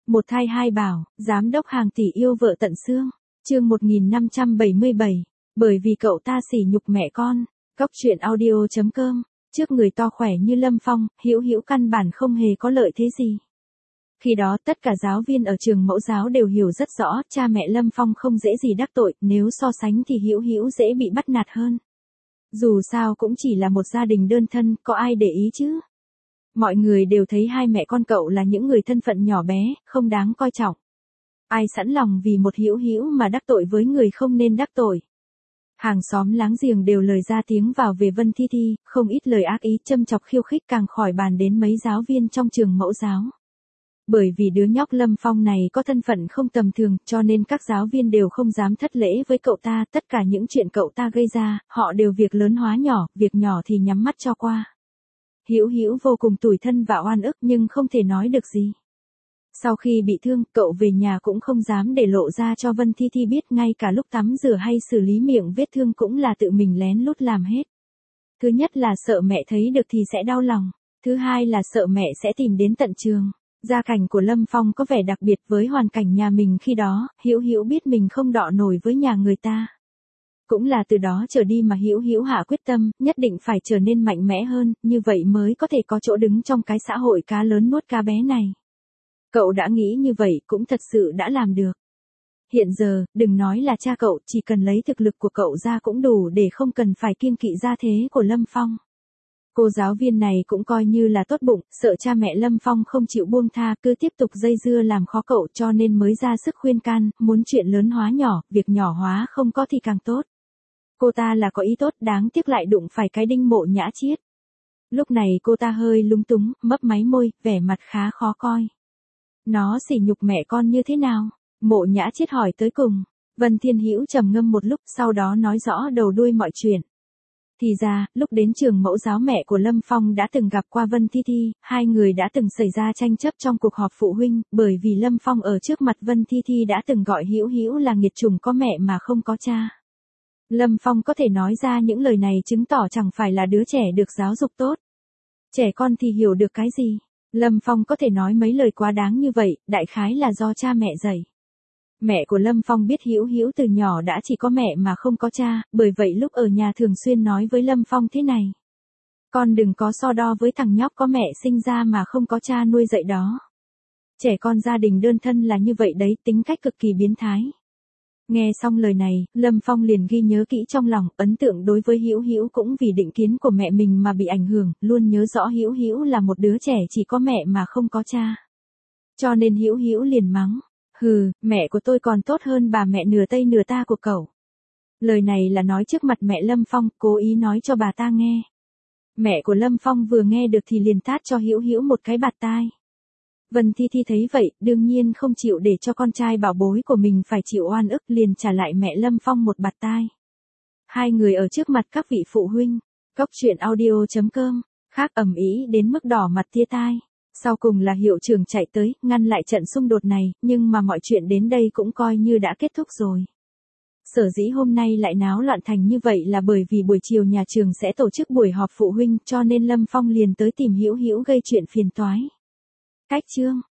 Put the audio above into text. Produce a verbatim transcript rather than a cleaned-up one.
Một thai hai bảo, giám đốc hàng tỷ yêu vợ tận xương. Chương một nghìn năm trăm bảy mươi bảy. Bởi vì cậu ta sỉ nhục mẹ con. Cóc truyện audio chấm com. Trước người to khỏe như Lâm Phong, Hữu Hữu căn bản không hề có lợi thế gì. Khi đó tất cả giáo viên ở trường mẫu giáo đều hiểu rất rõ, cha mẹ Lâm Phong không dễ gì đắc tội, nếu so sánh thì Hữu Hữu dễ bị bắt nạt hơn. Dù sao cũng chỉ là một gia đình đơn thân, có ai để ý chứ? Mọi người đều thấy hai mẹ con cậu là những người thân phận nhỏ bé, không đáng coi trọng. Ai sẵn lòng vì một Hữu Hữu mà đắc tội với người không nên đắc tội. Hàng xóm láng giềng đều lời ra tiếng vào về Vân Thi Thi, không ít lời ác ý châm chọc khiêu khích càng khỏi bàn đến mấy giáo viên trong trường mẫu giáo. Bởi vì đứa nhóc Lâm Phong này có thân phận không tầm thường, cho nên các giáo viên đều không dám thất lễ với cậu ta, tất cả những chuyện cậu ta gây ra, họ đều việc lớn hóa nhỏ, việc nhỏ thì nhắm mắt cho qua. Hữu Hữu vô cùng tủi thân và oan ức nhưng không thể nói được gì. Sau khi bị thương, cậu về nhà cũng không dám để lộ ra cho Vân Thi Thi biết, ngay cả lúc tắm rửa hay xử lý miệng vết thương cũng là tự mình lén lút làm hết. Thứ nhất là sợ mẹ thấy được thì sẽ đau lòng, thứ hai là sợ mẹ sẽ tìm đến tận trường. Gia cảnh của Lâm Phong có vẻ đặc biệt với hoàn cảnh nhà mình khi đó, Hữu Hữu biết mình không đọ nổi với nhà người ta. Cũng là từ đó trở đi mà Hữu Hữu hạ quyết tâm, nhất định phải trở nên mạnh mẽ hơn, như vậy mới có thể có chỗ đứng trong cái xã hội cá lớn nuốt cá bé này. Cậu đã nghĩ như vậy cũng thật sự đã làm được. Hiện giờ, đừng nói là cha cậu, chỉ cần lấy thực lực của cậu ra cũng đủ để không cần phải kiêng kỵ gia thế của Lâm Phong. Cô giáo viên này cũng coi như là tốt bụng, sợ cha mẹ Lâm Phong không chịu buông tha, cứ tiếp tục dây dưa làm khó cậu cho nên mới ra sức khuyên can, muốn chuyện lớn hóa nhỏ, việc nhỏ hóa không có thì càng tốt. Cô ta là có ý tốt, đáng tiếc lại đụng phải cái đinh Mộ Nhã Chiết. Lúc này cô ta hơi lúng túng, mấp máy môi, vẻ mặt khá khó coi. Nó sỉ nhục mẹ con như thế nào? Mộ Nhã Chiết hỏi tới cùng. Vân Thiên Hữu trầm ngâm một lúc, sau đó nói rõ đầu đuôi mọi chuyện. Thì ra, lúc đến trường mẫu giáo mẹ của Lâm Phong đã từng gặp qua Vân Thi Thi, hai người đã từng xảy ra tranh chấp trong cuộc họp phụ huynh, bởi vì Lâm Phong ở trước mặt Vân Thi Thi đã từng gọi Hữu Hữu là nghiệt chủng có mẹ mà không có cha. Lâm Phong có thể nói ra những lời này chứng tỏ chẳng phải là đứa trẻ được giáo dục tốt. Trẻ con thì hiểu được cái gì? Lâm Phong có thể nói mấy lời quá đáng như vậy, đại khái là do cha mẹ dạy. Mẹ của Lâm Phong biết Hữu Hữu từ nhỏ đã chỉ có mẹ mà không có cha, bởi vậy lúc ở nhà thường xuyên nói với Lâm Phong thế này. Con đừng có so đo với thằng nhóc có mẹ sinh ra mà không có cha nuôi dạy đó. Trẻ con gia đình đơn thân là như vậy đấy, tính cách cực kỳ biến thái. Nghe xong lời này, Lâm Phong liền ghi nhớ kỹ trong lòng, ấn tượng đối với Hữu Hữu cũng vì định kiến của mẹ mình mà bị ảnh hưởng, luôn nhớ rõ Hữu Hữu là một đứa trẻ chỉ có mẹ mà không có cha. Cho nên Hữu Hữu liền mắng. Hừ, mẹ của tôi còn tốt hơn bà mẹ nửa tây nửa ta của cậu. Lời này là nói trước mặt mẹ Lâm Phong, cố ý nói cho bà ta nghe. Mẹ của Lâm Phong vừa nghe được thì liền tát cho Hữu Hữu một cái bạt tai. Vân Thi Thi thấy vậy, đương nhiên không chịu để cho con trai bảo bối của mình phải chịu oan ức, liền trả lại mẹ Lâm Phong một bạt tai. Hai người ở trước mặt các vị phụ huynh. Cóc truyện audio chấm com. Khác ầm ĩ đến mức đỏ mặt tia tai. Sau cùng là hiệu trưởng chạy tới, ngăn lại trận xung đột này, nhưng mà mọi chuyện đến đây cũng coi như đã kết thúc rồi. Sở dĩ hôm nay lại náo loạn thành như vậy là bởi vì buổi chiều nhà trường sẽ tổ chức buổi họp phụ huynh, cho nên Lâm Phong liền tới tìm Hữu Hữu gây chuyện phiền toái. Cách chương